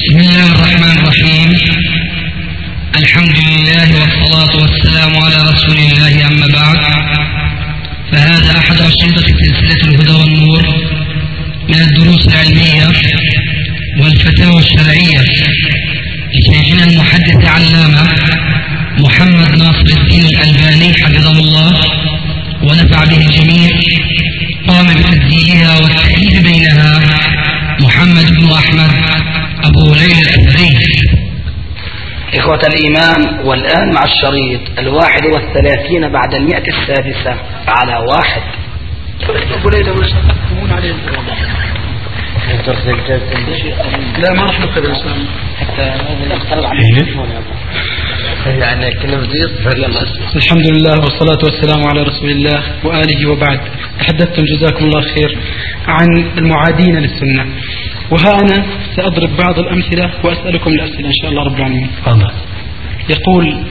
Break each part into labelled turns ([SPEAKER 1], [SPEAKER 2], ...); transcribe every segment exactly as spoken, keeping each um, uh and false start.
[SPEAKER 1] بسم الله الرحمن الرحيم. الحمد لله والصلاة والسلام على رسول الله، أما بعد، فهذا أحد أشرطة سلسلة الهدى والنور من الدروس العلمية والفتاوى الشرعية لشيخنا المحدث علامة محمد ناصر الدين الألباني حفظه الله ونفع به الجميع. قام بتسجيلها والتأليف بينها محمد بن أحمد أبو ليلى الأثري.
[SPEAKER 2] إخوة الإيمان، والآن مع الشريط الواحد والثلاثين بعد المئة السادسة على واحد.
[SPEAKER 3] أبو ليلى مشتقون عليه. لا ما راح نقبل الإسلام حتى نختار عليه. يعني كنا بديت. الحمد لله والصلاة والسلام على رسول الله وآله وبعد. تحدثتم جزاكم الله خير عن المعادين للسنة، وها أنا سأضرب بعض الأمثلة وأسألكم الأسئلة إن شاء الله رب العالمين. يقول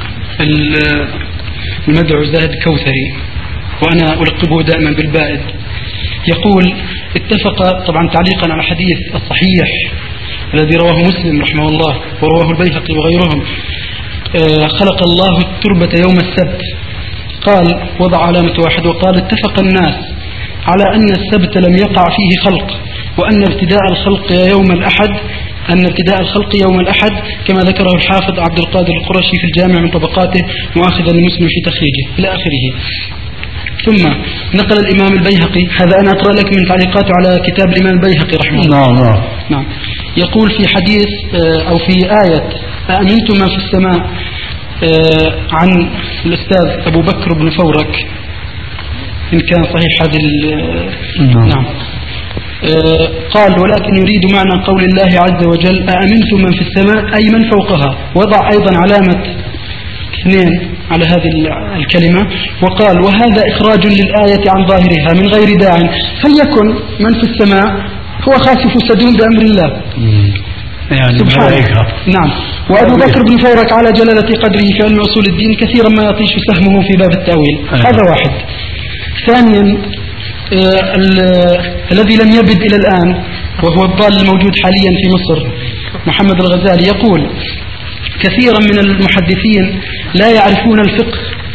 [SPEAKER 3] المدعو زاهد كوثري، وأنا ألقبه دائما بالبائد، يقول: اتفق، طبعا تعليقا على حديث الصحيح الذي رواه مسلم رحمه الله ورواه البيهقي وغيرهم: خلق الله التربة يوم السبت، قال وضع علامة واحد وقال: اتفق الناس على أن السبت لم يقع فيه خلق، وأن ابتداء الخلق يوم الأحد أن ابتداء الخلق يوم الأحد، كما ذكره الحافظ عبد القادر القرشي في الجامع من طبقاته مؤاخذا لمسلم في تخريجه إلى آخره. ثم نقل الإمام البيهقي، هذا أنا أقرأ لك من تعليقاته على كتاب الإمام البيهقي رحمه الله.
[SPEAKER 4] نعم نعم
[SPEAKER 3] نعم. يقول في حديث أو في آية أأمنتم من في السماء عن الأستاذ أبو بكر بن فورك، إن كان صحيح هذا. نعم. نعم. قال: ولكن يريد معنى قول الله عز وجل: أأمنتم من في السماء أي من فوقها، وضع أيضا علامة اثنين على هذه الكلمة، وقال: وهذا إخراج للآية عن ظاهرها من غير داع، فليكن من في السماء هو خاسف سدون بأمر الله.
[SPEAKER 4] يعني
[SPEAKER 3] سبحانه. نعم. وأبو بكر بن فورك على جلالة قدره في علم أصول الدين كثيرا ما يطيش سهمه في باب التأويل. هذا واحد. ثانيا، آه الذي لم يبد إلى الآن وهو الضال الموجود حاليا في مصر، محمد الغزالي، يقول: كثيرا من المحدثين لا يعرفون الفقه،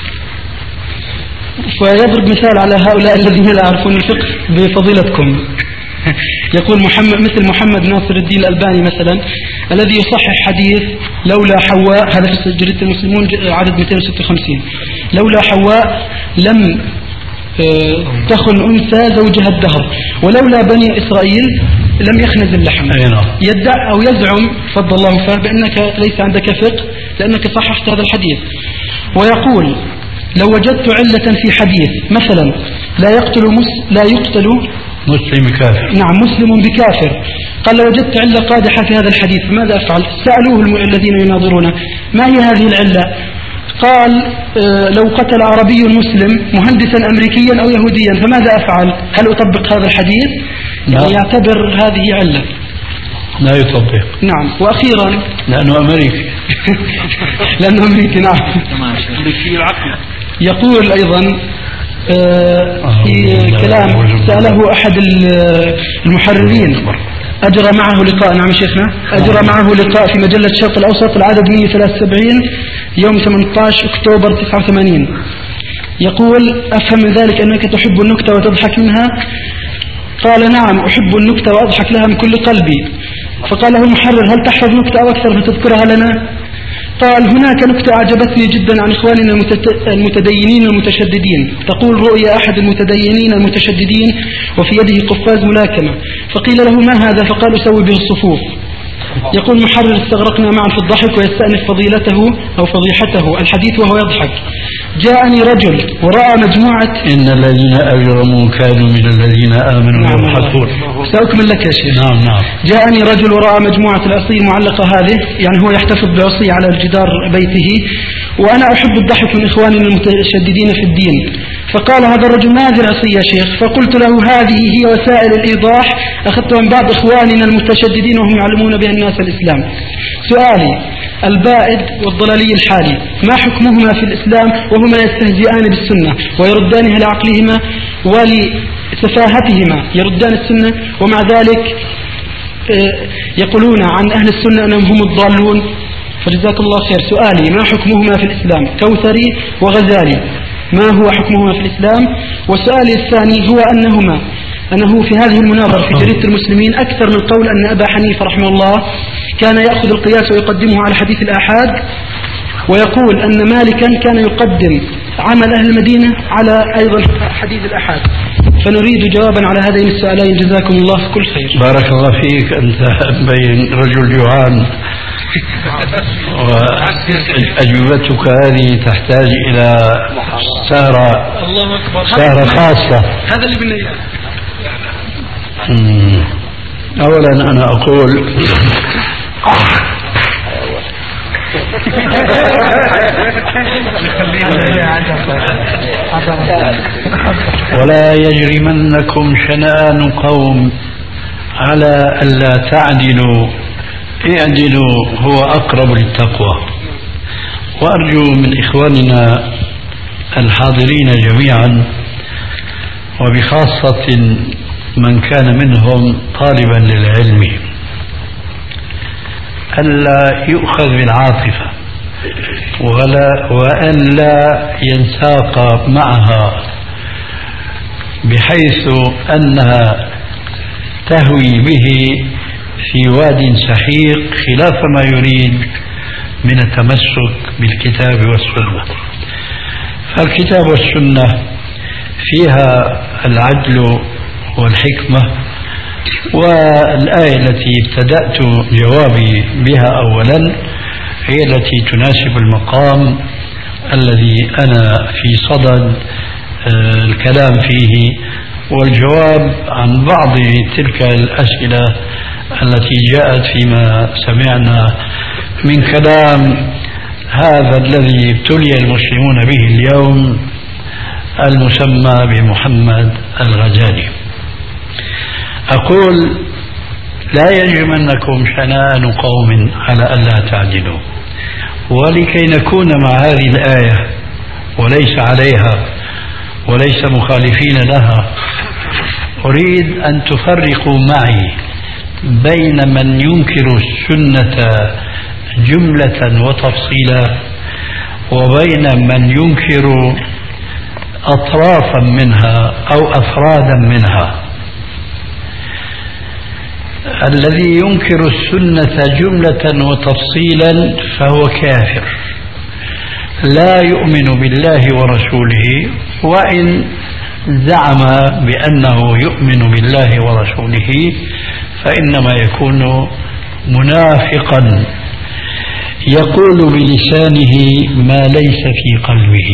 [SPEAKER 3] فيضرب مثال على هؤلاء الذين لا يعرفون الفقه بفضيلتكم. يقول محمد مثل محمد ناصر الدين الألباني مثلا، الذي يصحح حديث لولا حواء، هذا في جريدة المسلمون عدد مئتين وستة وخمسين: لولا حواء لم تخن أنثى زوجها الدهر، ولولا بني إسرائيل لم يخنز اللحم. يدعي أو يزعم فضل الله فيه بأنك ليس عندك فقه لأنك صححت هذا الحديث. ويقول: لو وجدت علة في حديث مثلا لا يقتل مس لا يقتل
[SPEAKER 4] مسلم كافر،
[SPEAKER 3] نعم مسلم بكافر، قال: لو وجدت علة قادحة في هذا الحديث فماذا أفعل؟ سألوه الذين يناظرونه: ما هي هذه العلة؟ قال: آه لو قتل عربي مسلم مهندسا أمريكيا أو يهوديا فماذا أفعل؟ هل أطبق هذا الحديث؟ يعني يعتبر هذه علة.
[SPEAKER 4] لا يطبق.
[SPEAKER 3] نعم. وأخيرا
[SPEAKER 4] لأنه أمريكي.
[SPEAKER 3] لأنه أمريكي. نعم. يقول أيضا آه في كلام سأله أحد المحررين، أجرى معه لقاء، نعم شيخنا، أجرى معه لقاء في مجلة الشرق الأوسط، العدد مئة وثلاثة وسبعين، يوم ثمانية عشر أكتوبر تسعة وثمانين. يقول: أفهم من ذلك أنك تحب النكتة وتضحك منها؟ قال: نعم أحب النكتة وأضحك لها من كل قلبي. فقال له المحرر: هل تحفظ نكتة أو أكثر فتذكرها لنا؟ قال: هناك نكتة أعجبتني جدا عن إخواننا المتدينين المتشددين، تقول: رؤيا أحد المتدينين المتشددين وفي يده قفاز ملاكمة، فقيل له: ما هذا؟ فقال: أسوي به الصفوف. يقول محرر: استغرقنا معا في الضحك، ويستأنف فضيلته أو فضيحته الحديث وهو يضحك: جاءني رجل ورأى مجموعة
[SPEAKER 4] إن الذين أجرموا كانوا من الذين آمنوا يضحكون.
[SPEAKER 3] سأكمل لك يا شيخ.
[SPEAKER 4] نعم نعم.
[SPEAKER 3] جاءني رجل ورأى مجموعة العصي المعلقة هذه، يعني هو يحتفظ بعصي على الجدار بيته، وأنا أحب الضحك من إخواننا المتشددين في الدين. فقال هذا الرجل: ما هذه العصي يا شيخ؟ فقلت له: هذه هي وسائل الإيضاح أخذتها من بعض إخواننا المتشددين وهم يعلمون بها الناس الإسلام. سؤالي: البائد والضلالي الحالي ما حكمهما في الإسلام وهما يستهزئان بالسنة ويردانها لعقلهما ولسفاهتهما، يردان السنة ومع ذلك يقولون عن أهل السنة أنهم هم الضالون، فجزاك الله خير. سؤالي: ما حكمهما في الإسلام؟ كوثري وغزالي، ما هو حكمهما في الإسلام؟ وسؤالي الثاني هو أنهما أنه في هذه المناظرة في جريدة المسلمين أكثر من قول أن أبا حنيفة رحمه الله كان يأخذ القياس ويقدمه على حديث الآحاد، ويقول أن مالكا كان يقدم عمل أهل المدينة على أيضا حديث الآحاد. فنريد جوابا على هذين السؤالين، جزاكم الله كل خير.
[SPEAKER 4] بارك الله فيك، أنت بين رجل جوعان وأجوبتك هذه تحتاج إلى سهرة سهرة خاصة.
[SPEAKER 3] هذا اللي بدنا إياه.
[SPEAKER 4] أولا أنا أقول ولا يجرمنكم شنآن قوم على ألا تعدلوا اعدلوا هو أقرب للتقوى. وأرجو من إخواننا الحاضرين جميعا وبخاصة من كان منهم طالبا للعلم ألا يؤخذ بالعاطفة ولا وأن لا ينساق معها بحيث أنها تهوي به في واد سحيق خلاف ما يريد من التمسك بالكتاب والسنة. فالكتاب والسنة فيها العدل والحكمة، والآية التي ابتدأت جوابي بها أولا هي التي تناسب المقام الذي أنا في صدد الكلام فيه والجواب عن بعض تلك الأسئلة التي جاءت فيما سمعنا من كلام هذا الذي ابتلي المسلمون به اليوم المسمى بمحمد الغزالي. أقول: لا يجرمنكم شنآن قوم على ألا تعدلوا. ولكي نكون مع هذه الآية وليس عليها وليس مخالفين لها، أريد أن تفرقوا معي بين من ينكر السنة جملة وتفصيلا وبين من ينكر أطرافا منها أو أفرادا منها. الذي ينكر السنة جملة وتفصيلا فهو كافر لا يؤمن بالله ورسوله، وإن زعم بأنه يؤمن بالله ورسوله فإنما يكون منافقا يقول بلسانه ما ليس في قلبه.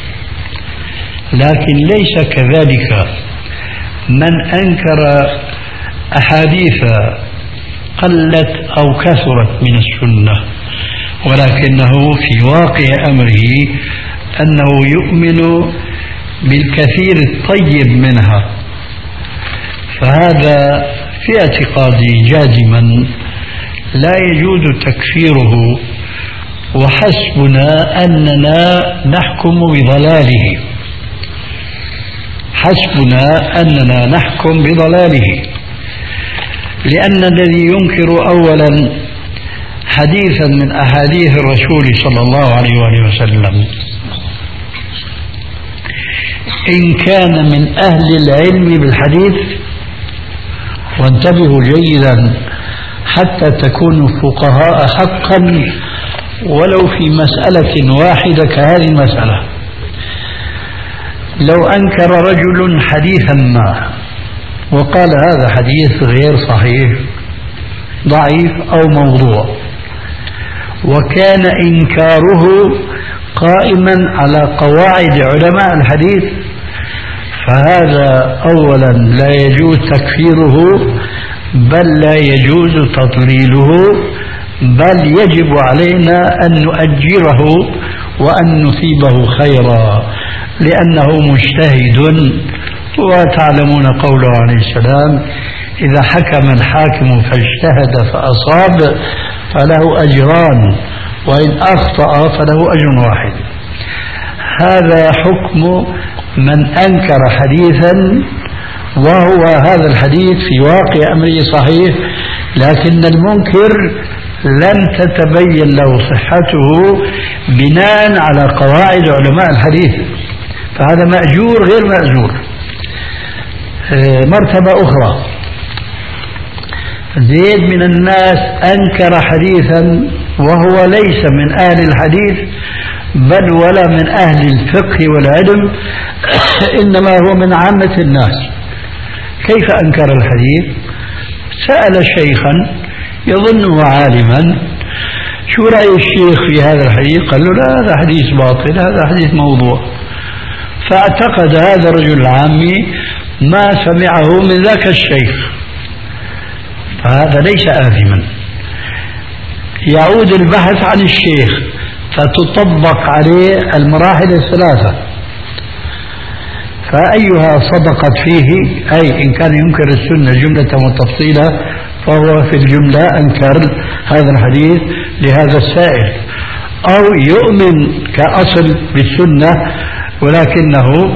[SPEAKER 4] لكن ليس كذلك من أنكر أحاديث قلت أو كثرت من السنة ولكنه في واقع أمره أنه يؤمن بالكثير الطيب منها، فهذا في اعتقادي جازما لا يجوز تكفيره، وحسبنا أننا نحكم بضلاله حسبنا أننا نحكم بضلاله لأن الذي ينكر أولا حديثا من أحاديث الرسول صلى الله عليه وآله وسلم إن كان من أهل العلم بالحديث، وانتبهوا جيدا حتى تكونوا فقهاء حقا ولو في مسألة واحدة كهذه المسألة. لو أنكر رجل حديثا ما وقال هذا حديث غير صحيح ضعيف أو موضوع، وكان إنكاره قائما على قواعد علماء الحديث، فهذا أولا لا يجوز تكفيره بل لا يجوز تضليله، بل يجب علينا أن نؤجره وأن نثيبه خيرا لأنه مجتهد. وتعلمون قوله عليه السلام: إذا حكم الحاكم فاجتهد فأصاب فله أجران وإن أخطأ فله أجر واحد. هذا حكم من أنكر حديثا وهو هذا الحديث في واقع أمره صحيح لكن المنكر لن تتبين له صحته بناء على قواعد علماء الحديث، فهذا مأجور غير مأجور. مرتبة أخرى، زيد من الناس أنكر حديثا وهو ليس من أهل الحديث بل ولا من أهل الفقه والعلم، إنما هو من عامة الناس. كيف أنكر الحديث؟ سأل شيخا يظنه عالما: شو رأي الشيخ في هذا الحديث؟ قال له: لا، هذا حديث باطل، هذا حديث موضوع. فاعتقد هذا الرجل العامي ما سمعه من ذاك الشيخ، فهذا ليس آثما. يعود البحث عن الشيخ فتطبق عليه المراحل الثلاثة، فأيها صدقت فيه، أي إن كان ينكر السنة جملة وتفصيلا فهو في الجملة أنكر هذا الحديث لهذا السائل، أو يؤمن كأصل بالسنة ولكنه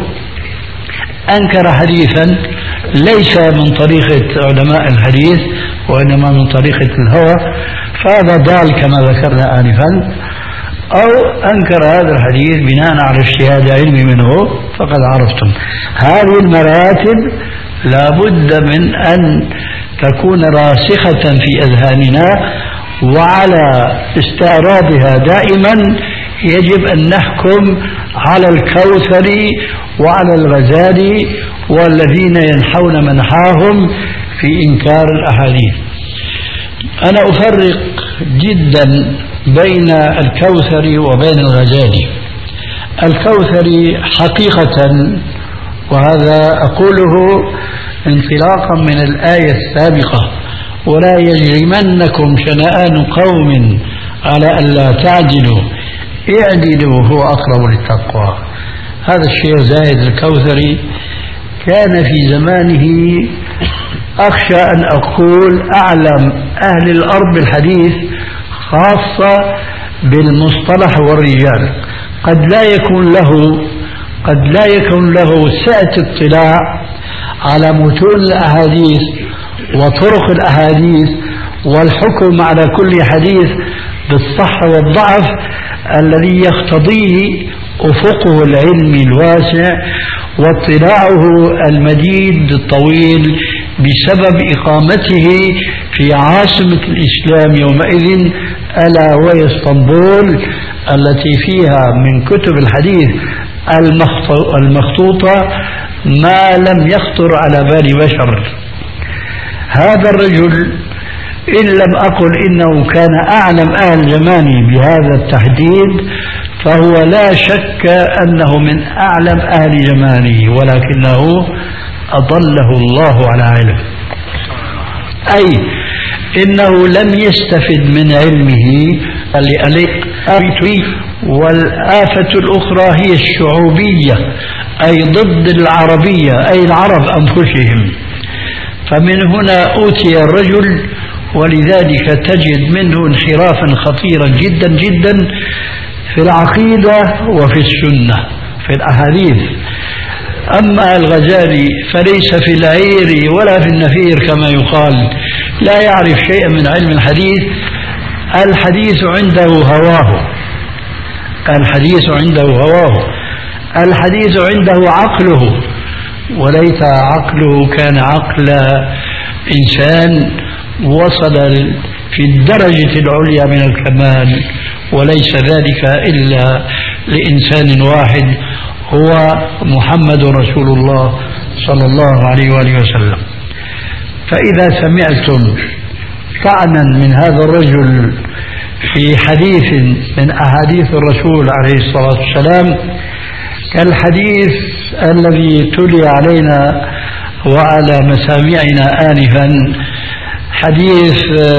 [SPEAKER 4] أنكر حديثا ليس من طريقة علماء الحديث وإنما من طريقة الهوى، فهذا ضال كما ذكرنا آنفا. أو أنكر هذا الحديث بناء على اجتهاد علمي منه، فقد عرفتم هذه المراتب لابد من أن تكون راسخة في أذهاننا، وعلى استعراضها دائما يجب أن نحكم على الكوثري وعلى الغزالي والذين ينحون منحاهم في إنكار الأحاديث. أنا أفرق جدا بين الكوثري وبين الغزالي. الكوثري حقيقة، وهذا أقوله انطلاقا من الآية السابقة: ولا يجرمنكم شنآن قوم على ألا تعدلوا اعدلوا هو أقرب للتقوى. هذا الشيخ زاهد الكوثري كان في زمانه أخشى أن أقول أعلم أهل الأرض بالحديث، خاصة بالمصطلح والرجال. قد لا يكون له قد لا يكون له سعة اطلاع على متون الأحاديث وطرق الأحاديث والحكم على كل حديث بالصحة والضعف الذي يقتضيه أفقه العلمي الواسع واطلاعه المديد الطويل بسبب إقامته في عاصمة الإسلام يومئذ، ألا وهي اسطنبول، التي فيها من كتب الحديث المخطوطة ما لم يخطر على بال بشر. هذا الرجل إن لم أقل إنه كان أعلم أهل زمانه بهذا التحديد، فهو لا شك أنه من أعلم أهل زمانه، ولكنه أضله الله على علم، أي إنه لم يستفد من علمه. والآفة الأخرى هي الشعوبية، أي ضد العربية، أي العرب أنفسهم. فمن هنا أوتي الرجل، ولذلك تجد منه انحرافا خطيرا جدا جدا في العقيدة وفي السنة في الأحاديث. أما الغزالي فليس في العير ولا في النفير كما يقال، لا يعرف شيئا من علم الحديث. الحديث عنده هواه الحديث عنده هواه الحديث عنده عقله، وليت عقله كان عقل إنسان وصل في الدرجة العليا من الكمال، وليس ذلك إلا لإنسان واحد هو محمد رسول الله صلى الله عليه وآله وسلم. فإذا سمعتم طعنا من هذا الرجل في حديث من أحاديث الرسول عليه الصلاة والسلام كالحديث الذي تلي علينا وعلى مسامعنا آنفا، حديث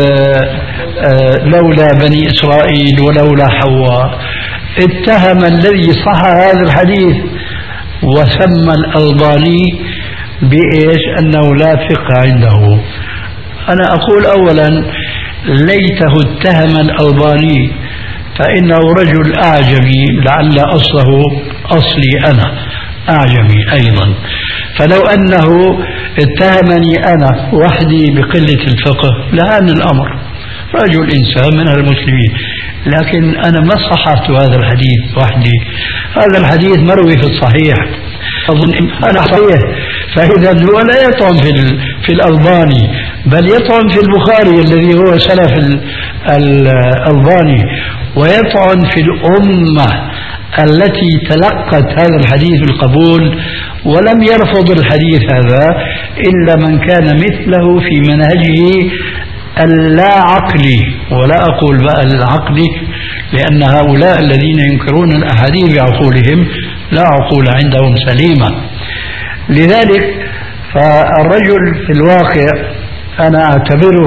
[SPEAKER 4] لولا بني إسرائيل ولولا حواء، اتهم الذي صح هذا الحديث وسمى الألباني بإيش؟ أنه لا فقه عنده. أنا أقول أولا ليته اتهم الألباني، فإنه رجل أعجمي لعل أصله أصلي أنا، أعجمي أيضا. فلو أنه اتهمني أنا وحدي بقلة الفقه لهان الأمر، رجل إنسان من المسلمين، لكن أنا ما صححت هذا الحديث وحدي، هذا الحديث مروي في الصحيح، أظن أنا صحيح، فإذا هو لا يطعن في في الألباني، بل يطعن في البخاري الذي هو سلف الألباني، ويطعن في الأمة التي تلقت هذا الحديث بالقبول ولم يرفض الحديث هذا إلا من كان مثله في منهجه اللا عقلي، ولا أقول بقى العقلي لأن هؤلاء الذين ينكرون الأحاديث بعقولهم لا عقول عندهم سليمة. لذلك فالرجل في الواقع أنا أعتبره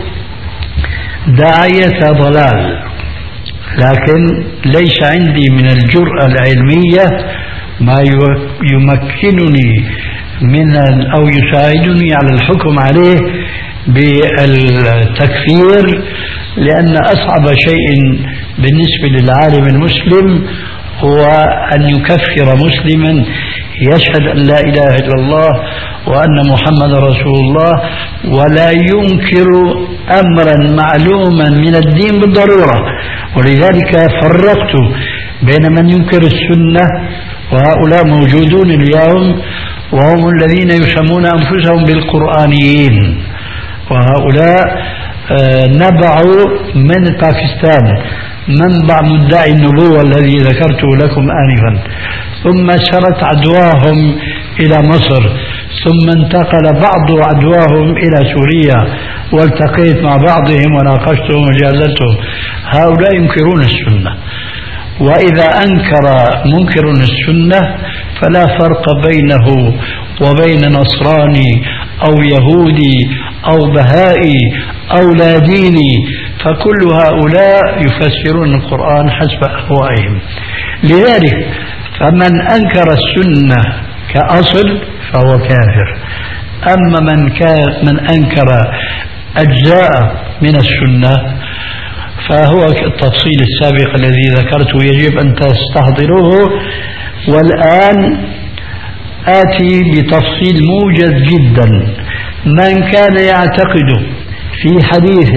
[SPEAKER 4] داعية ضلال، لكن ليس عندي من الجرأة العلمية ما يمكنني من أو يساعدني على الحكم عليه بالتكفير، لأن أصعب شيء بالنسبة للعالم المسلم هو أن يكفر مسلما يشهد أن لا إله إلا الله وأن محمد رسول الله ولا ينكر أمرا معلوما من الدين بالضرورة. ولذلك فرقت بين من ينكر السنة، وهؤلاء موجودون اليوم وهم الذين يسمون أنفسهم بالقرآنيين، وهؤلاء نبعوا من باكستان، منبع مدعي النبوة الذي ذكرته لكم آنفا، ثم سرت عدواهم إلى مصر، ثم انتقل بعض عدواهم إلى سوريا، والتقيت مع بعضهم وناقشتهم وجادلتهم. هؤلاء ينكرون السنة، وإذا أنكر منكر السنة فلا فرق بينه وبين نصراني أو يهودي أو بهائي أو لا ديني، فكل هؤلاء يفسرون القرآن حسب أهوائهم. لذلك فمن أنكر السنة كأصل فهو كافر، أما من كان من أنكر أجزاء من السنة فهو التفصيل السابق الذي ذكرته يجب أن تستحضروه. والآن آتي بتفصيل موجز جدا. من كان يعتقد في حديث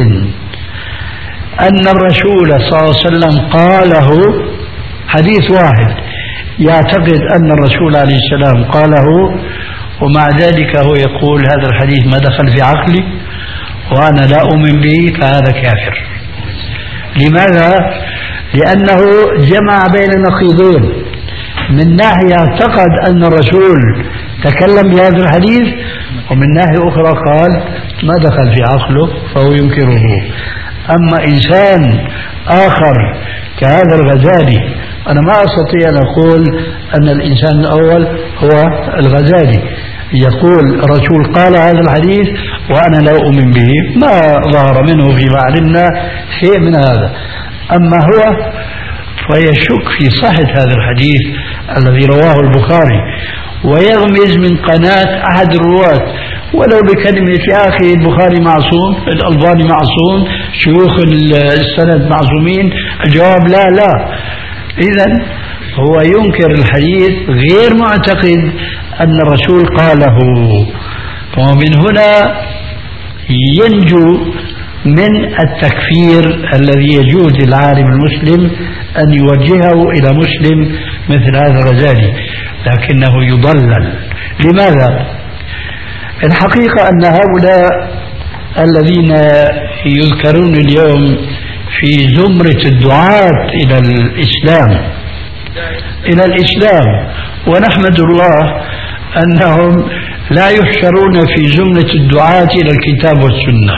[SPEAKER 4] أن الرسول صلى الله عليه وسلم قاله، حديث واحد يعتقد أن الرسول عليه السلام قاله ومع ذلك هو يقول هذا الحديث ما دخل في عقلي وأنا لا أؤمن به، فهذا كافر. لماذا؟ لأنه جمع بين نقيضين، من ناحية اعتقد أن الرسول تكلم بهذا الحديث، ومن ناحية أخرى قال ما دخل في عقله فهو ينكره. أما إنسان آخر كهذا الغزالي، أنا ما أستطيع أن أقول أن الإنسان الأول هو الغزالي، يقول الرسول قال هذا الحديث وأنا لا أؤمن به، ما ظهر منه فيما علمنا شيء من هذا. أما هو فيشك في صحة هذا الحديث الذي رواه البخاري، ويغمز من قناة أحد الرواة ولو بكلمة يا أخي البخاري معصوم، الألباني معصوم، شيوخ السند معصومين. الجواب لا لا. إذن هو ينكر الحديث غير معتقد أن الرسول قاله، ومن هنا ينجو من التكفير الذي يجوز للعالم المسلم أن يوجهه إلى مسلم مثل هذا الغزالي، لكنه يضلل. لماذا؟ الحقيقة أن هؤلاء الذين يذكرون اليوم في زمرة الدعاة إلى الإسلام إلى الإسلام ونحمد الله أنهم لا يحشرون في زمرة الدعاة إلى الكتاب والسنة،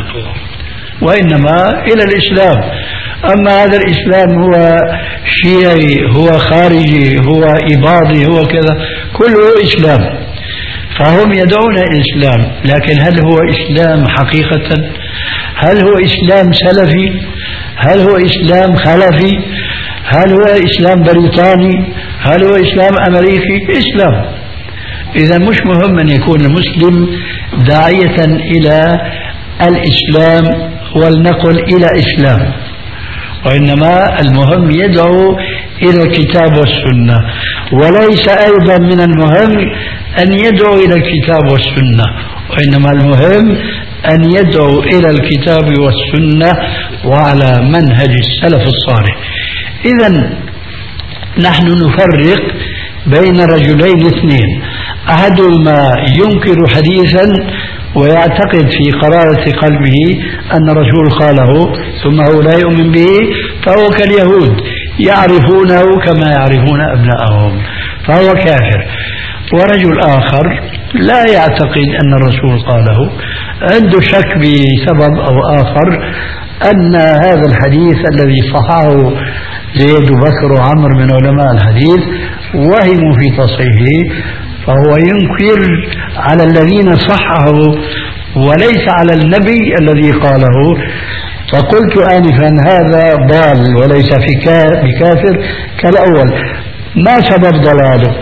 [SPEAKER 4] وإنما إلى الإسلام. أما هذا الإسلام هو شيعي، هو خارجي، هو إباضي، هو كذا، كله إسلام، فهم يدعون الإسلام، لكن هل هو إسلام حقيقة؟ هل هو إسلام سلفي؟ هل هو إسلام خلفي؟ هل هو إسلام بريطاني؟ هل هو إسلام أمريكي؟ إسلام. إذا مش مهم أن يكون المسلم داعية إلى الإسلام ولنقل إلى إسلام، وإنما المهم يدعو إلى الكتاب والسنة. وليس أيضا من المهم أن يدعو إلى الكتاب والسنة، وإنما المهم أن يدعو إلى الكتاب والسنة وعلى منهج السلف الصالح. إذن نحن نفرق بين رجلين اثنين، أحدهما ينكر حديثا ويعتقد في قرارة قلبه أن الرسول قاله ثم هو لا يؤمن به، فهو كاليهود يعرفونه كما يعرفون أبنائهم، فهو كافر. ورجل آخر لا يعتقد أن الرسول قاله، عنده شك بسبب أو آخر أن هذا الحديث الذي صححه زيد وبكر وعمر من علماء الحديث وهموا في تصحيحه، فهو ينكر على الذين صححوا وليس على النبي الذي قاله. فقلت آنفا هذا ضال وليس في بكافر كالأول. ما سبب ضلاله؟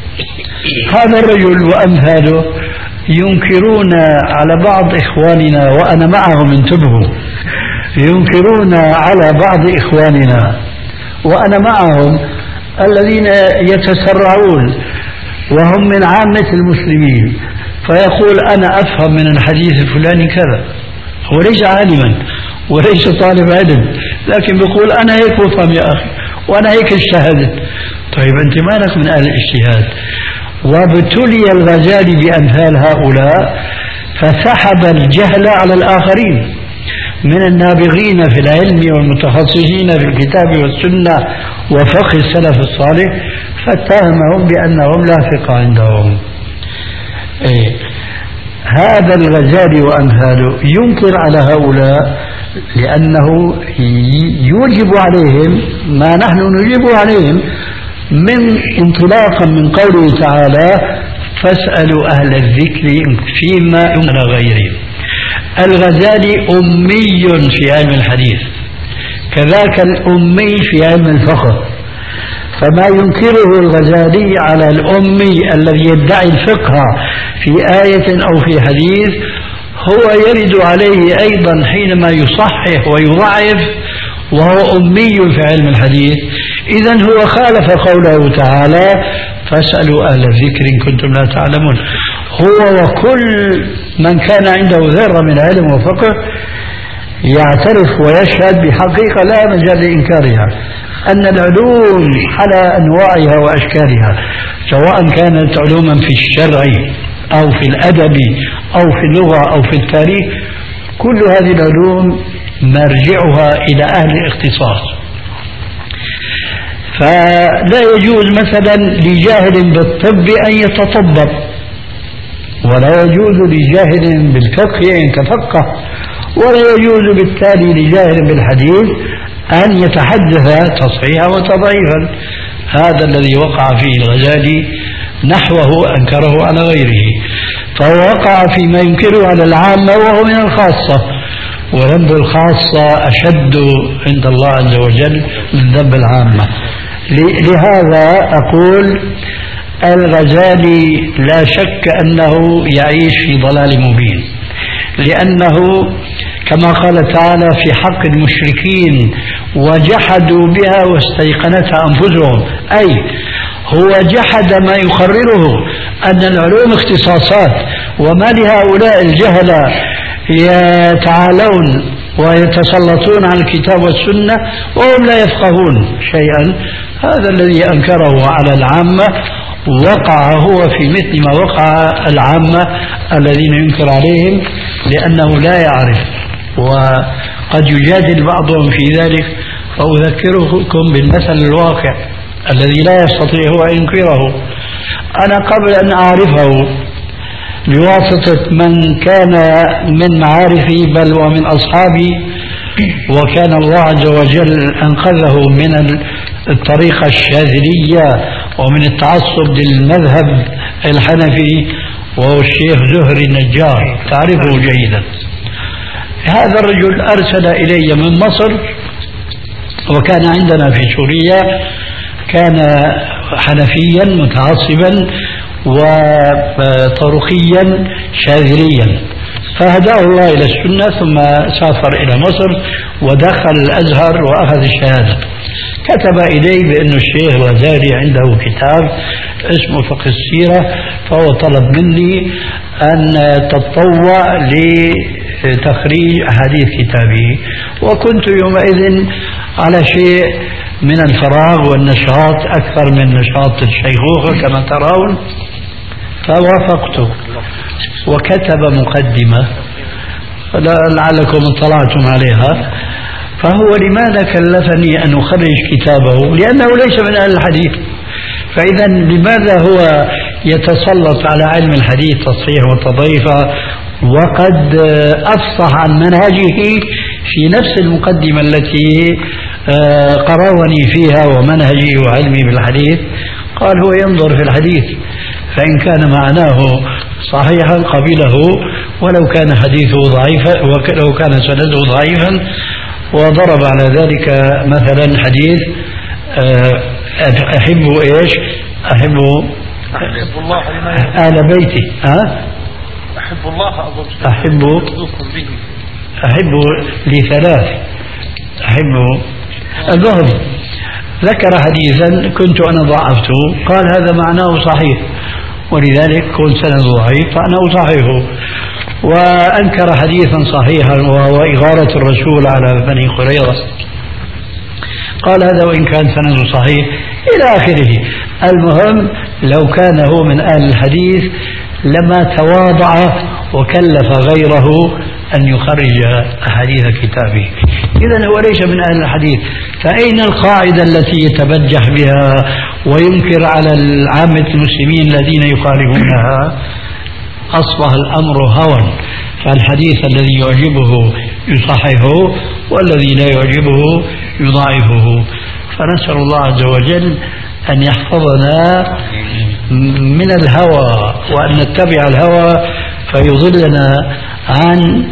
[SPEAKER 4] هذا الرجل وأمثاله ينكرون على بعض إخواننا، وأنا معهم انتبهوا، ينكرون على بعض إخواننا وأنا معهم الذين يتسرعون وهم من عامة المسلمين، فيقول أنا أفهم من الحديث الفلاني كذا، هو ليس عالما وليس طالب علم، لكن بيقول أنا هيك بفهم يا أخي وأنا هيك اجتهدت. طيب أنت مالك من أهل الاجتهاد؟ وابتلي الغزالي بأمثال هؤلاء فسحب الجهل على الآخرين من النابغين في العلم والمتخصصين في الكتاب والسنة وفقه السلف الصالح، فاتهمهم بأنهم لا ثقة عندهم. إيه. هذا الغزالي وأمثاله ينكر على هؤلاء لأنه يوجب عليهم ما نحن نجيب عليهم من انطلاقا من قوله تعالى فاسألوا أهل الذكر فيما دون غيرهم. الغزالي أمي في علم الحديث، كذاك الأمي في علم الفقه، فما ينكره الغزالي على الأمي الذي يدعي الفقه في آية أو في حديث هو يرد عليه أيضا حينما يصحح ويضعف وهو أمي في علم الحديث. إذن هو خالف قوله تعالى فاسألوا أهل الذكر إن كنتم لا تعلمون. هو وكل من كان عنده ذرة من علم وفقه يعترف ويشهد بحقيقة لا مجال لإنكارها أن العلوم على أنواعها وأشكالها، سواء كانت علوما في الشرع أو في الأدب أو في اللغة أو في التاريخ، كل هذه العلوم مرجعها إلى أهل الاختصاص. فلا يجوز مثلا لجاهل بالطب أن يتطبب، ولا يجوز لجاهل بالفقه أن يتفقه، ولا يجوز بالتالي لجاهل بالحديث أن يتحدث تصحيحا وتضعيفا. هذا الذي وقع فيه الغزالي نحوه أنكره على غيره، فهو وقع فيما ينكره على العامة وهو من الخاصة، وذنب الخاصة أشد عند الله عز وجل من ذنب العامة. لهذا أقول الغزالي لا شك أنه يعيش في ضلال مبين، لأنه كما قال تعالى في حق المشركين وجحدوا بها واستيقنتها أنفسهم، أي هو جحد ما يقرره أن العلوم اختصاصات، وما لهؤلاء الجهلة يتعالون ويتسلطون على الكتاب والسنة وهم لا يفقهون شيئا. هذا الذي أنكره على العامة وقع هو في مثل ما وقع العامة الذين ينكر عليهم لأنه لا يعرف، وقد يجادل بعضهم في ذلك. فأذكركم بالمثل الواقع الذي لا يستطيع هو أن ينكره. أنا قبل أن أعرفه بواسطة من كان من معارفي بل ومن أصحابي، وكان الله عز وجل أنقذه من الطريقة الشاذلية ومن التعصب للمذهب الحنفي، وهو الشيخ زهري النجار، تعرفه جيدا. هذا الرجل أرسل إلي من مصر، وكان عندنا في سوريا، كان حنفيا متعصبا وطرقيا شاذليا، فهداه الله إلى السنة ثم سافر إلى مصر ودخل الأزهر وأخذ الشهادة. كتب إلي بأن الشيخ الغزالي عنده كتاب اسمه فقه السيرة، فهو طلب مني أن تتطوع لتخريج أحاديث كتابه، وكنت يومئذ على شيء من الفراغ والنشاط أكثر من نشاط الشيخوخة كما ترون، فوافقته وكتب مقدمة لعلكم اطلعتم عليها. فهو لماذا كلفني أن أخرج كتابه؟ لأنه ليس من أهل الحديث، فإذا لماذا هو يتسلط على علم الحديث تصحيح وتضعيف وقد أفصح عن منهجه في نفس المقدمة التي قررني فيها ومنهجي وعلمي بالحديث؟ قال هو ينظر في الحديث، فإن كان معناه صحيحا قبله ولو كان حديثه ضعيفا ولو كان سنده ضعيفا. وضرب على ذلك مثلا حديث أحب إيش أحب
[SPEAKER 3] أحب الله
[SPEAKER 4] أهل بيتي ها
[SPEAKER 3] أحب الله
[SPEAKER 4] أحب أحب لثلاث أحب الظهر. ذكر حديثا كنت أنا ضعفته، قال هذا معناه صحيح، ولذلك كنت سند ضعيف فأنا أصححه. وأنكر حديثا صحيحا وهو إغارة الرسول على بني قريظة، قال هذا وإن كان سنده صحيح إلى آخره. المهم لو كان هو من أهل الحديث لما تواضع وكلف غيره أن يخرج أحاديث كتابه. إذن هو ليس من أهل الحديث، فأين القاعدة التي يتبجح بها وينكر على العامة المسلمين الذين يخالفونها؟ أصبح الأمر هوى، فالحديث الذي يعجبه يصححه والذي لا يعجبه يضاعفه. فنسأل الله عز وجل أن يحفظنا من الهوى وأن نتبع الهوى فيضلنا عن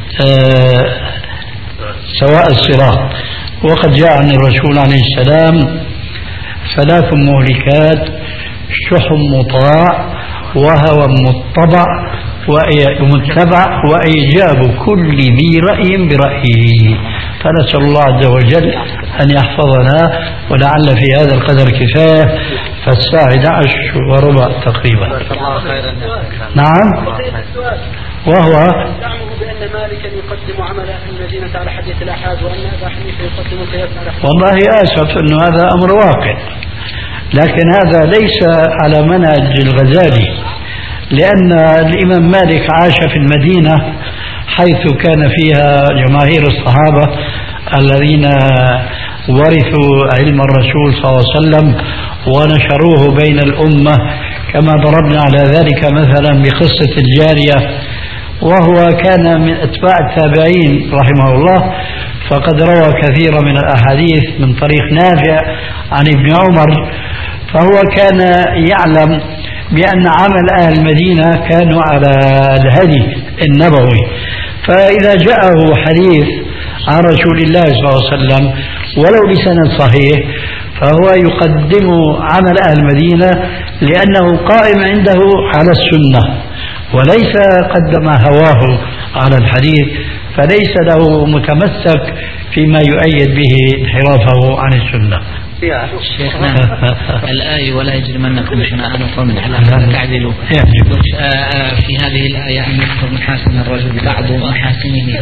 [SPEAKER 4] سواء الصراط. وقد جاء عن الرسول عليه السلام ثلاث مهلكات: شح مطاع وهوى متبع ومتبع وإيجاب كل ذي رأي برأيه. فنسأل الله عز وجل أن يحفظنا، ولعل في هذا القدر كفاية، فالساعة إحدى عشر وربع تقريبا. نعم. وهو
[SPEAKER 3] تأمر بأن مالكا يقدم عمل أهل المدينة على حديث الآحاد وأن أبا حنيفة يقدم القياس على حديث.
[SPEAKER 4] والله آسف أنه هذا أمر واقع، لكن هذا ليس على منهج الغزالي، لأن الإمام مالك عاش في المدينة حيث كان فيها جماهير الصحابة الذين ورثوا علم الرسول صلى الله عليه وسلم ونشروه بين الأمة، كما ضربنا على ذلك مثلا بقصة الجارية، وهو كان من أتباع التابعين رحمه الله، فقد روى كثيرا من الأحاديث من طريق نافع عن ابن عمر، فهو كان يعلم بأن عمل أهل المدينة كانوا على الهدي النبوي. فإذا جاءه حديث عن رسول الله صلى الله عليه وسلم ولو بسند صحيح فهو يقدم عمل أهل المدينة لأنه قائم عنده على السنة، وليس قدم هواه على الحديث، فليس له متمسك فيما يؤيد به انحرافه عن السنة.
[SPEAKER 1] شيخنا الآية ولا يجرمنكم شنآن قوم على ألا تعدلوا، في هذه الآية أن يذكر محاسن الرجل بعض محاسنه،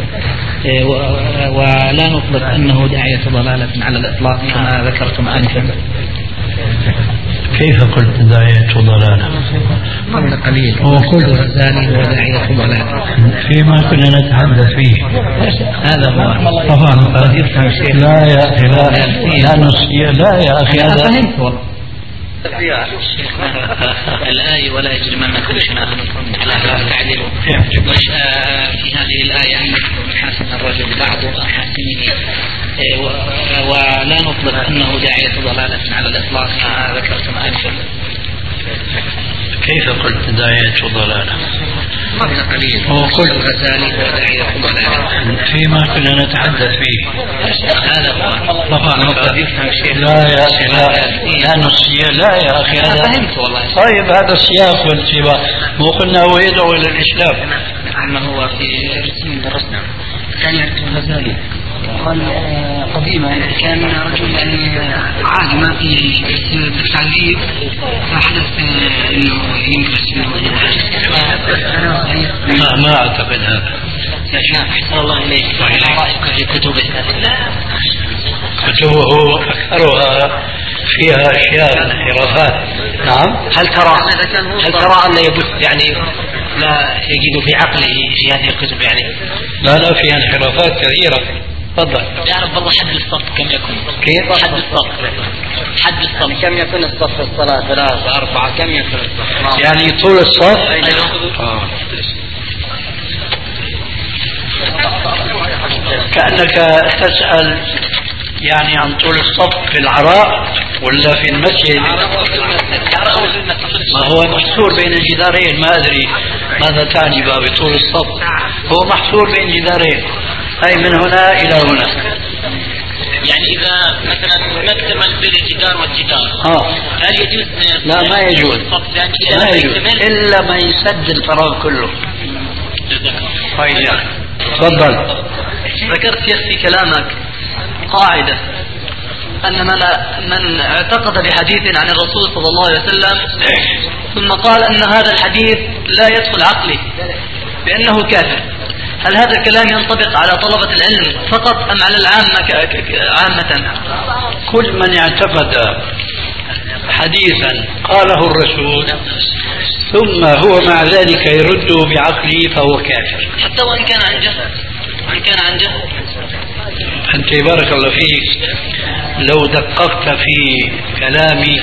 [SPEAKER 1] ولا نطلق أنه داعية ضلالة على الإطلاق كما ذكرتم آنفا.
[SPEAKER 4] كيف قلت داعية ضلالة؟
[SPEAKER 1] قبل قليل
[SPEAKER 4] وقلت
[SPEAKER 1] الغزالي هو داعية ضلالة
[SPEAKER 4] فيما كنا نتحدث فيه.
[SPEAKER 1] هذا هو
[SPEAKER 4] طبعا. لا يا أخي لا لا, لا يا أخي هذا
[SPEAKER 1] فهمت والله. الآية ولا يجرمنكم شنآن قوم على ألا تعدلوا، في هذه الآية أن يذكر محاسن الرجل بعض محاسنه، ولا نطلق أنه داعية ضلالة على الإطلاق كما ذكرتم آنفا.
[SPEAKER 4] كيف قلت داعية ضلالة؟
[SPEAKER 1] قبل قليل
[SPEAKER 4] وقلت
[SPEAKER 1] الغزالي هو داعية ضلالة
[SPEAKER 4] فيما كنا نتحدث فيه.
[SPEAKER 1] هذا هو
[SPEAKER 4] طبعا. لا يا أخي لا لا, لا يا أخي هذا
[SPEAKER 1] فهمت والله.
[SPEAKER 4] طيب هذا السياق والسباق، مو قلنا هو يدعو إلى الإسلام؟
[SPEAKER 1] نعم هو في رسم درسنا كان الغزالي قال
[SPEAKER 2] عظيمة. إذا كان رجل يعني عادي ما في بالتعذيب فحدث إنه ينكس منه
[SPEAKER 4] ما ما أعتقد هذا.
[SPEAKER 1] يا شيخ أحسن الله إليك، ما رأيك في كتبه؟
[SPEAKER 4] كتبه أكثرها فيها أشياء انحرافات.
[SPEAKER 2] نعم.
[SPEAKER 1] هل ترى هل ترى أن يبث يعني لا يجد في عقله في هذه الكتب يعني؟
[SPEAKER 4] لا لا فيها انحرافات كثيرة. تفضل.
[SPEAKER 1] يعرف والله حد الصف كم يكون؟
[SPEAKER 2] كيف؟
[SPEAKER 1] حد الصف حد الصف
[SPEAKER 2] كم يكون الصف في الصلاة؟ ثلاثة أربعة كم يكون الصف؟
[SPEAKER 4] يعني طول الصف.
[SPEAKER 1] أيوه.
[SPEAKER 4] آه. كأنك تسأل يعني عن طول الصف في العراء ولا في المسجد؟ ما هو محصور بين الجدارين، ما أدري ماذا تعني بقى بطول الصف. هو محصور بين جدارين، أي من هنا إلى هنا.
[SPEAKER 1] يعني إذا مثلا ما اكتمل بين الجدار والجدار
[SPEAKER 4] آه.
[SPEAKER 1] هل يجوز؟
[SPEAKER 4] لا ما يجوز. ما يجوز إلا ما يسد الفراغ كله. طيب تفضل.
[SPEAKER 2] ذكرت يا أخي كلامك قاعدة أن من, من اعتقد بحديث عن الرسول صلى الله عليه وسلم ثم قال أن هذا الحديث لا يدخل عقلي بأنه كافر، هل هذا الكلام ينطبق على طلبة العلم فقط أم على العامة عامة؟
[SPEAKER 4] كل من اعتقد حديثا قاله الرسول ثم هو مع ذلك يرده بعقله فهو كافر،
[SPEAKER 2] حتى وإن كان عن جهل. وإن كان عن جهل.
[SPEAKER 4] أنت بارك الله فيك لو دققت في كلامي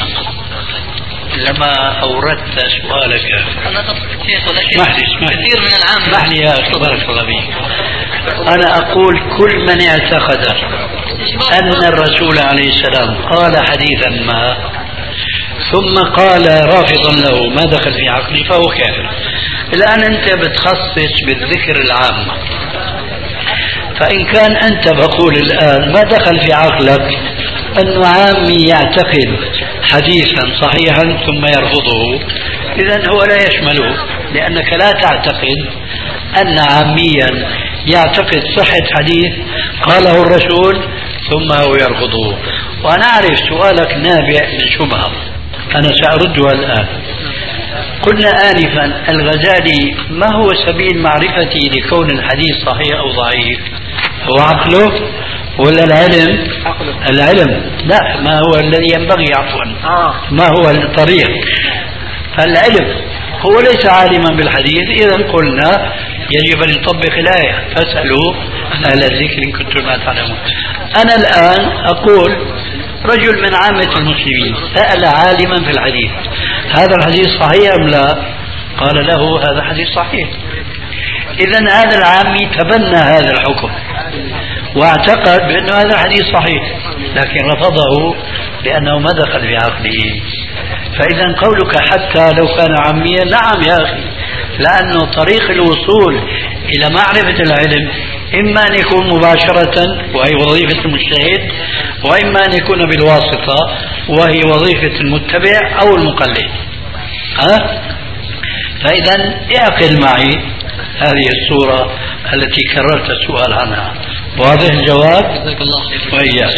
[SPEAKER 4] لما أوردت سؤالك يا أخي.
[SPEAKER 2] كثير من العام
[SPEAKER 4] اسمح لي يا أخي بارك الله فيك. أنا أقول كل من اعتقد أن الرسول عليه السلام قال حديثا ما ثم قال رافضا له ما دخل في عقلي فهو كافر. الآن أنت بتخصص بالذكر العام، فإن كان أنت بقول الآن ما دخل في عقلك أنه عامي يعتقد حديثا صحيحا ثم يرفضه، إذن هو لا يشمله، لأنك لا تعتقد أن عاميا يعتقد صحة حديث قاله الرسول ثم هو يرفضه. وأنا أعرف سؤالك نابع من شبهة أنا سأردها الآن. قلنا آنفا الغزالي ما هو سبيل معرفتي لكون الحديث صحيح أو ضعيف؟ هو عقله ولا العلم؟ العلم. لا، ما هو الذي ينبغي عفوا ما هو الطريق؟ العلم. هو ليس عالما بالحديث، إذا قلنا يجب أن يطبق الآية فاسألوا أهل الذكر إن كنتم لا تعلمون. أنا الآن أقول رجل من عامة المسلمين سأل عالما في الحديث هذا الحديث صحيح أم لا؟ قال له هذا حديث صحيح. إذن هذا العامي تبنى هذا الحكم واعتقد بأن هذا الحديث صحيح، لكن رفضه لأنه ما دخل في عقله. فإذا قولك حتى لو كان عاميا، نعم يا أخي، لأنه طريق الوصول إلى معرفة العلم إما أن يكون مباشرة وهي وظيفة المجتهد، وإما أن يكون بالواسطة وهي وظيفة المتبع أو المقلد. ها؟ فإذا اعقل معي هذه الصورة التي كررت السؤال عنها. واضح الجواب؟
[SPEAKER 2] جزاك الله خير.
[SPEAKER 4] وإياك.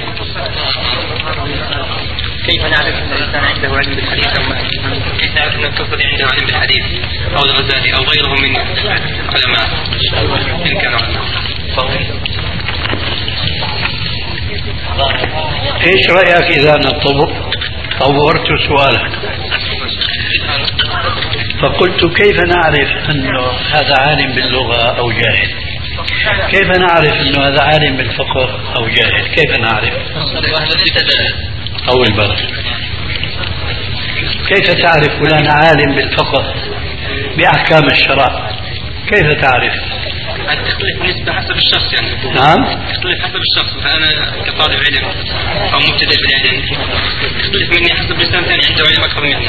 [SPEAKER 1] كيف نعرف أن الإنسان عنده علم بالحديث أو ما؟ كيف نعرف أن الكفر عنده علم بالحديث أو الغزالي أو غيره من علماء إن كانوا علماء؟
[SPEAKER 4] إيش رأيك إذا أنا طورت سؤالك فقلت كيف نعرف أنه هذا عالم باللغة أو جاهل؟ كيف نعرف أنه هذا عالم بالفقه أو جاهل؟ كيف نعرف؟ أو البلد. كيف تعرف فلان عالم بالفقه بأحكام الشرع؟ كيف تعرف؟
[SPEAKER 1] تختلف بالنسبة حسب الشخص يعني.
[SPEAKER 4] نعم.
[SPEAKER 1] تختلف حسب الشخص، فأنا كطالب علم أو مبتدئ بالعلم تختلف مني حسب إنسان ثاني عنده علم أكثر مني.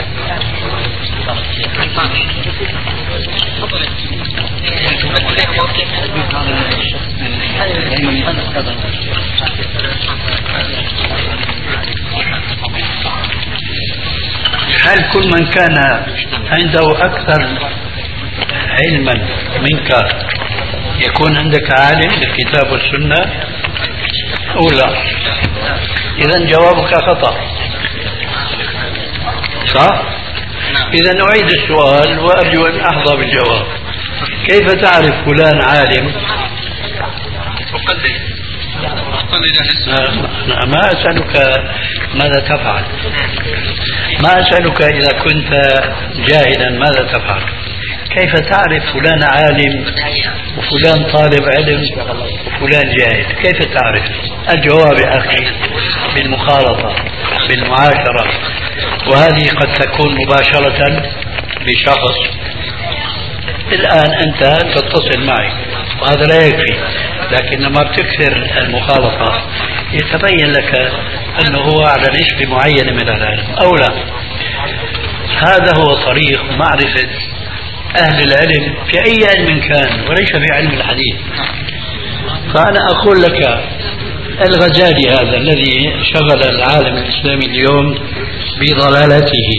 [SPEAKER 4] هل كل من كان عنده أكثر علما منك يكون عندك عالم بالكتاب والسنة، أو لا؟ إذا جوابك خطأ، صح؟ إذا أعيد السؤال وأرجو أن أحظى بالجواب. كيف تعرف فلان عالم؟
[SPEAKER 1] أقلد
[SPEAKER 4] أنا ما أسألك ماذا تفعل، ما أسألك إذا كنت جاهلا ماذا تفعل. كيف تعرف فلان عالم وفلان طالب علم وفلان جاهل؟ كيف تعرف؟ الجواب يا أخي بالمخالطة، بالمعاشرة، وهذه قد تكون مباشرة بشخص. الآن أنت تتصل معي وهذا لا يكفي، لكن لما بتكثر المخالطة يتبين لك أنه هو على نسبة معينة من العلم أو لا. هذا هو طريق معرفة أهل العلم في أي علم كان وليس في علم الحديث. فأنا أقول لك الغزالي هذا الذي شغل العالم الإسلامي اليوم بضلالته،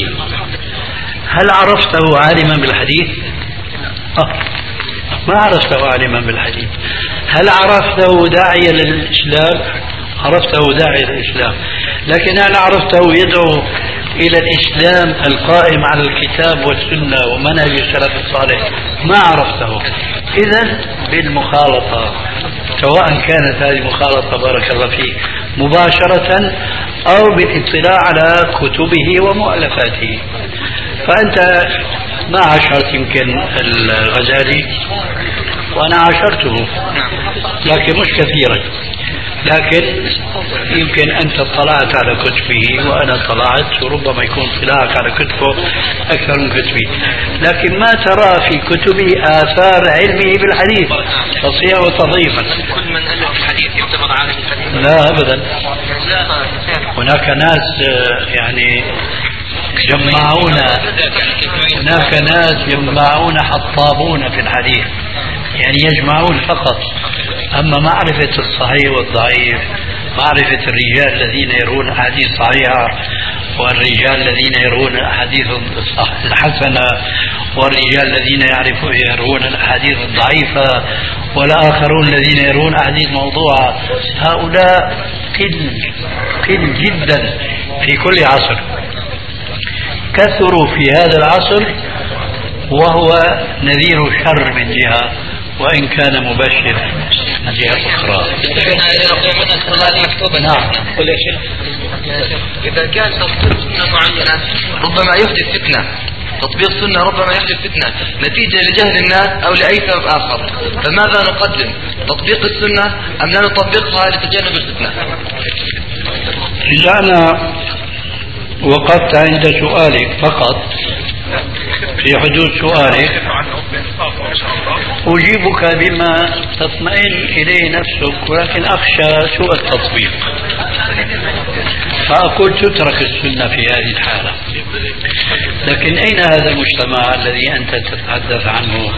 [SPEAKER 4] هل عرفته عالما بالحديث؟ آه. ما عرفته عالما بالحديث. هل عرفته داعيا للإسلام؟ عرفته داعيا للإسلام، لكن هل عرفته يدعو إلى الإسلام القائم على الكتاب والسنة ومنهج السلف الصالح؟ ما عرفته. إذن بالمخالطة، سواء كانت هذه مخالطة بارك الله فيك مباشرة أو بالاطلاع على كتبه ومؤلفاته. فأنت ما عاشرت يمكن الغزالي وأنا عاشرته، لكن مش كثيرا، لكن يمكن أنت اطلعت على كتبه وأنا اطلعت، وربما يكون اطلاعك على كتبه أكثر من كتبي، لكن ما ترى في كتبه آثار علمه بالحديث تصحيحا وتضعيفا.
[SPEAKER 1] كل من ألف الحديث يعتبر عالم الحديث؟
[SPEAKER 4] لا أبدا. هناك ناس يعني يجمعون، هناك ناس يجمعون حطابون في الحديث، يعني يجمعون فقط. أما معرفة الصحيح والضعيف، معرفة الرجال الذين يرون أحاديث صحيحة والرجال الذين يرون أحاديث الحسنة والرجال الذين يعرفون يرون الأحاديث الضعيفة والآخرون الذين يرون أحاديث موضوعة، هؤلاء قل قل جدا في كل عصر، كثروا في هذا العصر، وهو نذير شر من جهة وإن كان مبشر من جهة أخرى.
[SPEAKER 2] نعم. إذا كان تطبيق سنة معينة ربما يحدث فتنة، تطبيق سنة ربما يحدث فتنة نتيجة لجهل الناس أو لأي سبب آخر، فماذا نقدم؟ تطبيق السنة أم لا نطبقها لتجنب الفتنة؟
[SPEAKER 4] إذا أنا وقفت عند سؤالك فقط، في حدود سؤالك أجيبك بما تطمئن إليه نفسك، ولكن أخشى سوء التطبيق، فأقول تترك السنة في هذه الحالة. لكن أين هذا المجتمع الذي أنت تتحدث عنه؟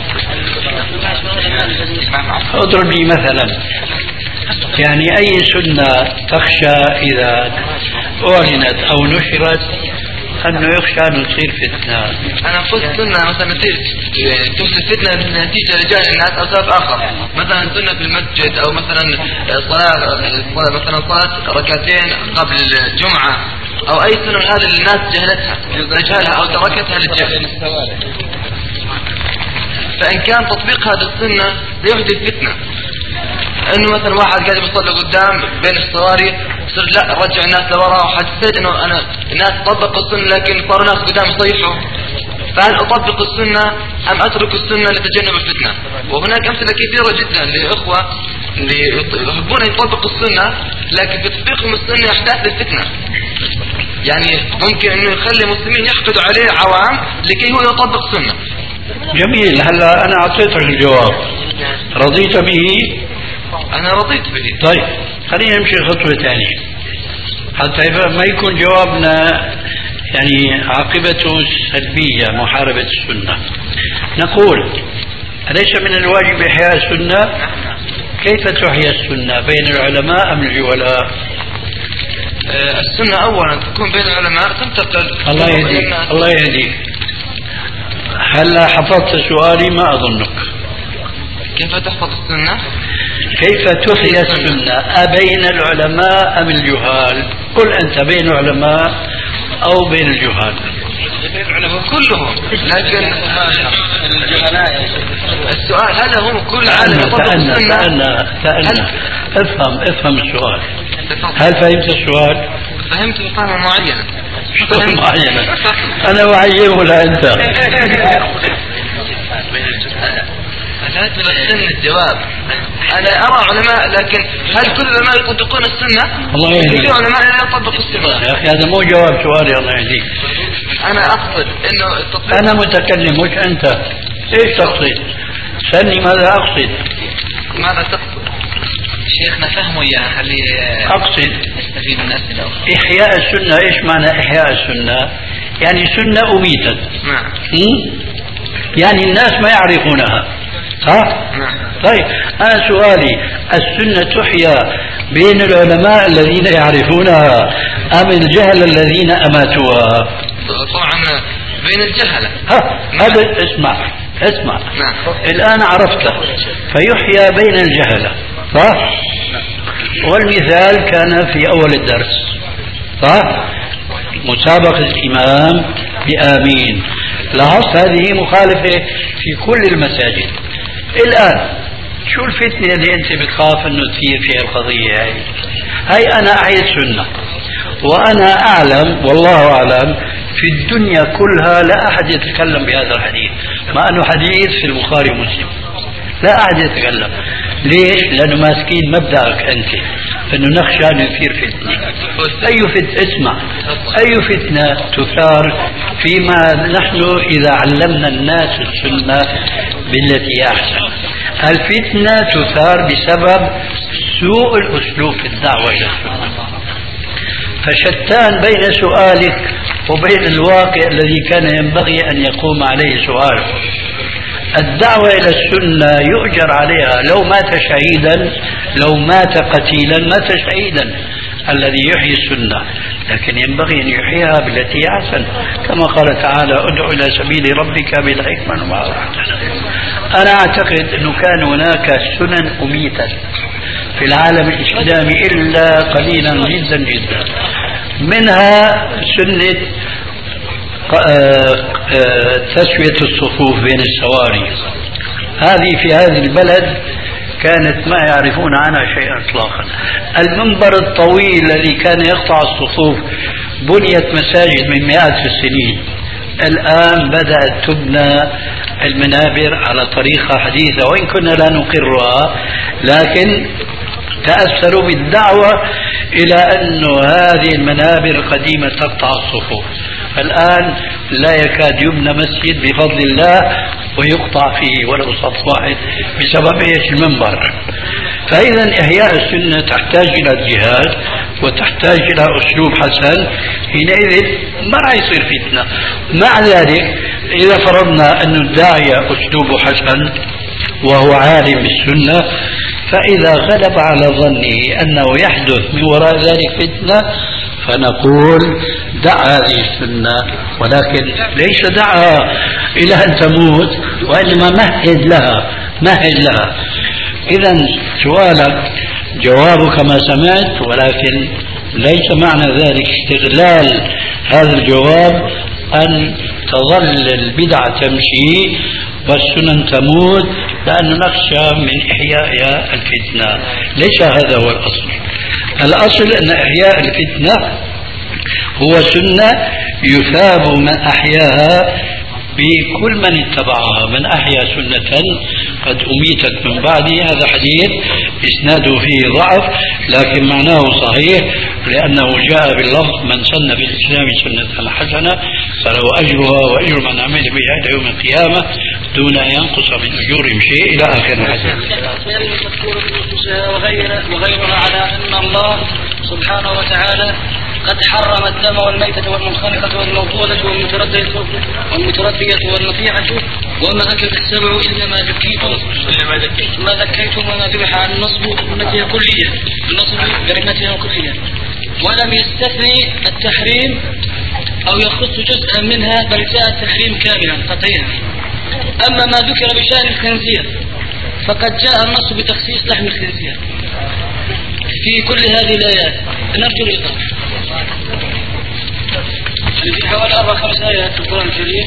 [SPEAKER 4] اضرب لي مثلا، يعني أي سنة تخشى إذا أعلنت أو نشرت أنه يخشى أن تصير فتنة؟
[SPEAKER 2] أنا قلت سنة مثلا تحدث فتنة نتيجة لجهل الناس أو سبب آخر، مثلا سنة في المسجد أو مثلا صلاة مثلا صلاة ركعتين قبل الجمعة أو أي سنة هذه اللي الناس جهلتها جهلها أو تركتها للجهل. فإن كان تطبيق هذه السنة يحدث فتنة، انه مثلا واحد قاعد يصلي قدام بين الصواري صرت لا رجع الناس لورا، وحسيت انه انا الناس طبقوا السنه لكن صاروا ناس قدام يصيحوا، فهل اطبق السنه ام اترك السنه لتجنب الفتنه؟ وهناك امثله كثيره جدا لاخوه اللي يحبون يطبقوا السنه لكن في تطبيقهم السنه احداث للفتنه، يعني ممكن انه يخلي المسلمين يحقدوا عليه عوام لكي هو يطبق سنه.
[SPEAKER 4] جميل، هلا انا اعطيتك الجواب، رضيت به؟
[SPEAKER 2] أنا رضيت به.
[SPEAKER 4] طيب خلينا نمشي خطوة ثانية حتى ما يكون جوابنا يعني عاقبته سلبية، محاربة السنة. نقول أليس من الواجب إحياء السنة؟ كيف تحيا السنة؟ بين العلماء أم الجهلاء؟
[SPEAKER 2] أه السنة أولا تكون بين العلماء تنتقل.
[SPEAKER 4] الله يهديك الله يهديك. هلا حفظت سؤالي؟ ما أظنك.
[SPEAKER 2] كيف تحفظ السنة؟
[SPEAKER 4] كيف تحيا السنة أبين العلماء أم الجهال؟ قل أنت بين العلماء أو بين الجهال؟
[SPEAKER 1] بين العلماء كلهم، لكن الجهلاء السؤال هل هم كل عالم يطبق السنة؟
[SPEAKER 4] تأنى تأنى افهم افهم السؤال. هل فهمت السؤال؟
[SPEAKER 1] فهمت بطريقة معينة.
[SPEAKER 4] شلون معينة؟ أنا معين ولا أنت؟
[SPEAKER 1] لا تبين الجواب. أنا أرى علماء، لكن هل كل العلماء يطبقون السنة؟
[SPEAKER 4] الله يهديك.
[SPEAKER 1] في علماء لا يطبقوا السنة.
[SPEAKER 4] يا أخي هذا مو جواب سؤالي، الله يهديك.
[SPEAKER 1] أنا أقصد إنه التطبيق.
[SPEAKER 4] أنا متكلم مش أنت. إيش تقصد؟ سألني ماذا أقصد؟
[SPEAKER 1] ماذا تقصد؟ شيخنا فهموا إياها، خليه
[SPEAKER 4] أقصد
[SPEAKER 1] يستفيد الناس له.
[SPEAKER 4] إحياء السنة. إيش معنى إحياء السنة؟ يعني سنة أميتت.
[SPEAKER 1] نعم.
[SPEAKER 4] يعني الناس ما يعرفونها. ها؟
[SPEAKER 1] نعم.
[SPEAKER 4] طيب أنا سؤالي، السنة تحيا بين العلماء الذين يعرفونها أم الجهل الذين أماتوها؟
[SPEAKER 1] طبعا بين الجهلة.
[SPEAKER 4] ها هذا اسمع اسمع.
[SPEAKER 1] نعم.
[SPEAKER 4] الآن عرفته، فيحيا بين الجهلة. صح؟ والمثال كان في أول الدرس. صح؟ مسابقة الإمام بآمين. لاحظت هذه مخالفة في كل المساجد. الآن شو الفتنة اللي أنت بتخاف أنه تصير فيها القضية هاي؟ هاي أنا أعيد سنة، وأنا أعلم والله أعلم في الدنيا كلها لا أحد يتكلم بهذا الحديث، مع أنه حديث في البخاري ومسلم. لا أحد يتكلم. ليش؟ لأنه ماسكين مبدأك أنت أنه نخشى أن يثير فتنة. أي فتنة؟ اسمع، أي فتنة تثار فيما نحن إذا علمنا الناس السنة بالتي أحسن؟ الفتنة تثار بسبب سوء الأسلوب في الدعوة إلى السنة. فشتان بين سؤالك وبين الواقع الذي كان ينبغي أن يقوم عليه سؤالك. الدعوة إلى السنة يؤجر عليها، لو مات شهيدا، لو مات قتيلا مات شهيدا الذي يحيي السنة، لكن ينبغي أن يحييها بالتي أحسن، كما قال تعالى ادع إلى سبيل ربك بالحكمة والموعظة. أنا أعتقد أنه كان هناك سنن أميتت في العالم الإسلامي إلا قليلا جدا جدا، منها سنة تسوية الصفوف بين السواري. هذه في هذه البلد كانت ما يعرفون عنها شيئا اطلاقا. المنبر الطويل الذي كان يقطع الصفوف بنيت مساجد من مئات السنين. الآن بدأت تبنى المنابر على طريقة حديثة، وإن كنا لا نقرها، لكن تأثروا بالدعوة إلى أن هذه المنابر القديمة تقطع الصفوف. الآن لا يكاد يبنى مسجد بفضل الله ويقطع فيه ولو صف واحد بسبب ايش؟ المنبر. فإذا إحياء السنة تحتاج إلى جهاد وتحتاج إلى أسلوب حسن، حينئذ ما راح يصير فتنة. مع ذلك إذا فرضنا أن الداعية أسلوبه حسن وهو عالم بالسنة، فإذا غلب على ظنه أنه يحدث من وراء ذلك فتنة فنقول دع هذه السنة، ولكن ليس دعها إلى أن تموت، وإنما مهد لها مهد لها. إذا سؤالك جوابك ما سمعت، ولكن ليس معنى ذلك استغلال هذا الجواب أن تظل البدعة تمشي والسنن تموت لأنه نخشى من إحيائها الفتنة. ليس هذا هو الأصل. الأصل أن إحياء الفتنة هو سنة يثاب من أحياها بكل من اتبعها. من أحيا سنة قد أميتت من بعده، هذا حديث إسناده فيه ضعف لكن معناه صحيح، لأنه جاء باللفظ من سن في الإسلام سنة حسنة فله أجرها وأجر من عمل بها إلى يوم القيامة دون أن ينقص من أجورهم شيء إلى آخر الحديث.
[SPEAKER 3] وغيرها على أن الله سبحانه وتعالى قد حرم الدم والميتة والمنخنقة والموقوذة والمتردية والمتردية والنطيحة وما أكل السبع إلا ما ذكيتم ما ذكيتم وما ذبح عن النصب بقرنتها كلية النصب بقرنتها كلية، ولم يستثني التحريم أو يخص جزءا منها، بل جاء التحريم كاملا قطعيا. أما ما ذكر بشأن الخنزير
[SPEAKER 1] فقد جاء النص بتخصيص لحم الخنزير في كل هذه الآيات. نرجو الإضافة. في حوالي أربع خمس آيات في القرآن الكريم.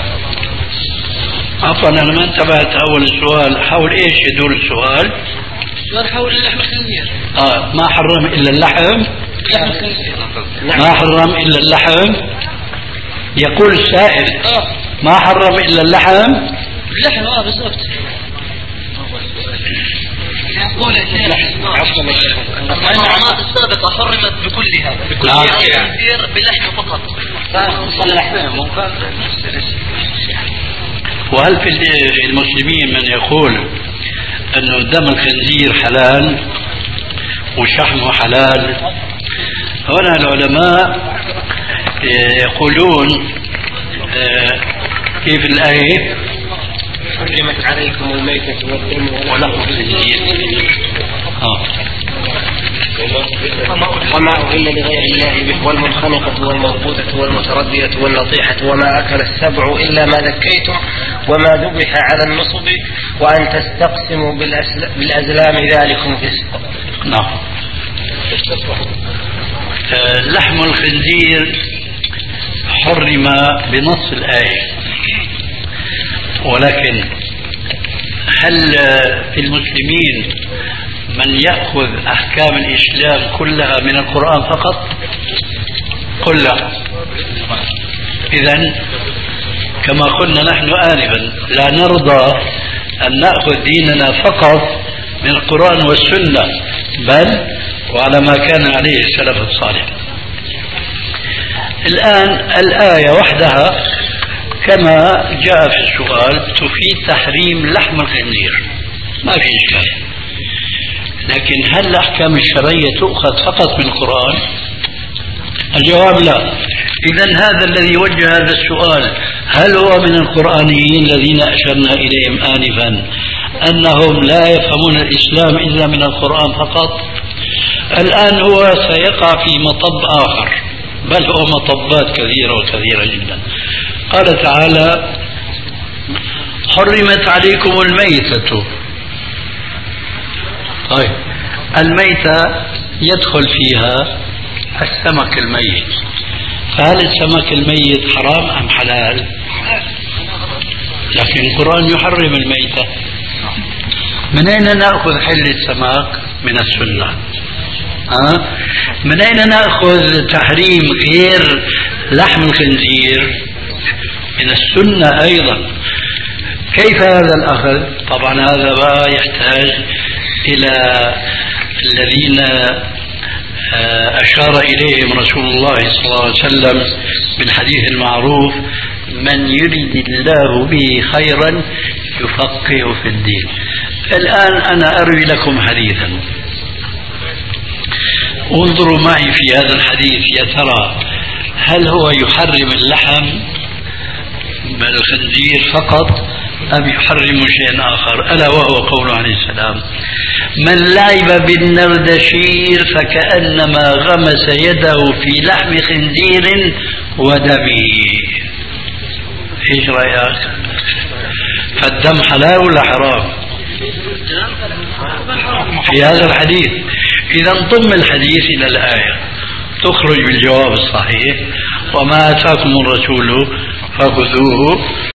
[SPEAKER 4] عفوا أنا ما انتبهت أول السؤال، حول إيش يدور السؤال؟
[SPEAKER 1] السؤال حول لحم الخنزير.
[SPEAKER 4] آه ما حرم إلا اللحم؟
[SPEAKER 1] لحم الخنزير.
[SPEAKER 4] ما حرم إلا اللحم؟ يقول السائل
[SPEAKER 1] آه.
[SPEAKER 4] ما حرم إلا اللحم؟
[SPEAKER 1] اللحم آه بالضبط. يقول
[SPEAKER 2] الطعامات السابقة حرمت بكلها بكلها الخنزير بلحم فقط.
[SPEAKER 4] وهل في المسلمين من يقول أنه دم الخنزير حلال وشحمه حلال؟ هنا العلماء يقولون كيف الآية؟
[SPEAKER 5] حرمت عليكم الميتة والدم ولحم الخنزير وما أهل لغير الله به والمنخنقة والموقوذة والمتردية والنطيحة وما أكل السبع إلا ما ذكيتم وما ذبح على النصب وأن تستقسموا بالأزلام ذلكم فسق.
[SPEAKER 4] نعم. لحم الخنزير حرم بنص الآية، ولكن هل في المسلمين من يأخذ أحكام الإسلام كلها من القرآن فقط؟ قل لا. إذن كما قلنا نحن آنفا لا نرضى أن نأخذ ديننا فقط من القرآن والسنة، بل وعلى ما كان عليه السلف الصالح. الآن الآية وحدها كما جاء في السؤال تفيد تحريم لحم الخنزير، ما في إشكال. لكن هل الأحكام الشرعية تؤخذ فقط من القرآن؟ الجواب لا. إذن هذا الذي وجه هذا السؤال هل هو من القرآنيين الذين أشرنا إليهم آنفا أنهم لا يفهمون الإسلام إلا من القرآن فقط؟ الآن هو سيقع في مطب آخر، بل هو مطبات كثيرة وكثيرة جدا. قال تعالى حرمت عليكم الميتة. طيب الميتة يدخل فيها السمك الميت، فهل السمك الميت حرام أم حلال؟ لكن القرآن يحرم الميتة. من أين نأخذ حل السمك؟ من السنة. أه؟ من أين نأخذ تحريم غير لحم الخنزير؟ من السنة أيضا. كيف هذا الأخذ؟ طبعا هذا بقى يحتاج إلى الذين أشار إليهم رسول الله صلى الله عليه وسلم بالحديث المعروف من يريد الله به خيرا يفقهه في الدين. الآن أنا أروي لكم حديثا، انظروا معي في هذا الحديث يا ترى هل هو يحرم اللحم بالخنزير فقط أم يحرم شيئا آخر؟ ألا وهو قوله عليه السلام من لعب بالنردشير فكأنما غمس يده في لحم خنزير ودمه. ايش رأيك؟ فالدم حلال ولا حرام في هذا الحديث؟ إذا ضم الحديث إلى الآية تخرج بالجواب الصحيح وما آتاكم الرسول فخذوه